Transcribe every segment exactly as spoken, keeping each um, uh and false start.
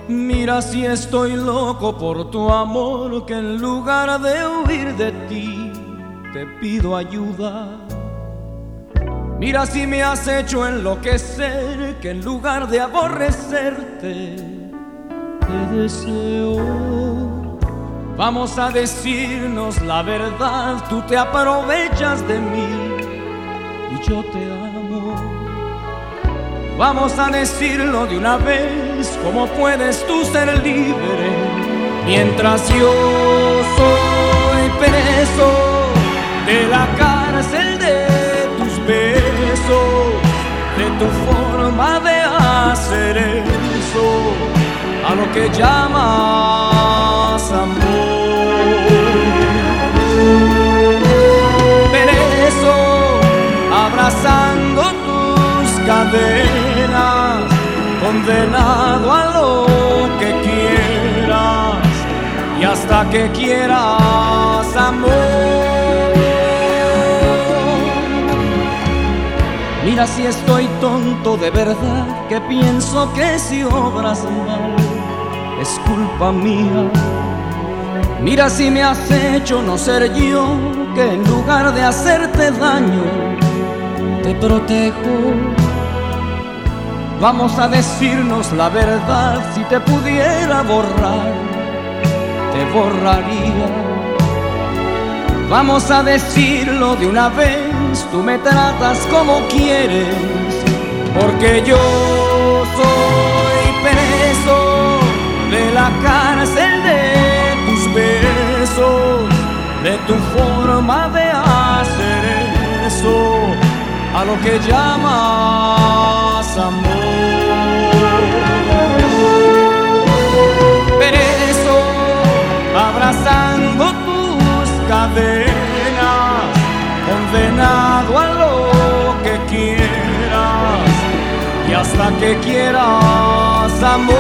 Mira si estoy loco por tu amor, que en lugar de huir de ti te pido ayuda. Mira si me has hecho enloquecer, que en lugar de aborrecerte te deseo. Vamos a decirnos la verdad, tú te aprovechas de mí y yo te amo. Vamos a decirlo de una vez, ¿cómo puedes tú ser libre mientras yo soy preso de la cárcel de tus besos, de tu forma de hacer eso, a lo que llamas amor? Preso, abrazando tus cadenas, condenado a lo que quieras y hasta que quieras amor. Mira si estoy tonto de verdad, que pienso que si obras mal es culpa mía. Mira si me has hecho no ser yo, que en lugar de hacerte daño te protejo. Vamos a decirnos la verdad, si te pudiera borrar, te borraría. Vamos a decirlo de una vez, tú me tratas como quieres, porque yo soy preso de la cárcel de tus besos, de tu forma de hacer eso, a lo que llamas amor. Preso, abrazando tus cadenas, condenado a lo que quieras y hasta que quieras amor.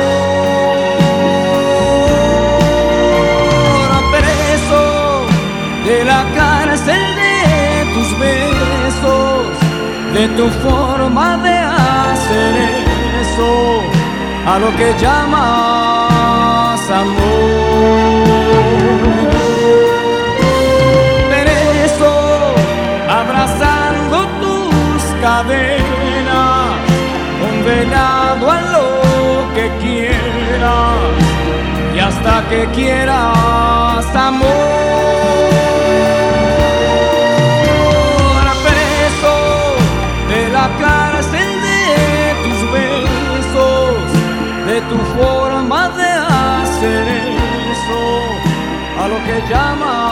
Preso de la cárcel de tus besos, de tu forma de hacer eso, a lo que llamas amor. Preso, abrazando tus cadenas, condenado a lo que quieras y hasta que quieras amor. Cárcel de tus besos, de tu forma de hacer eso, a lo que llamas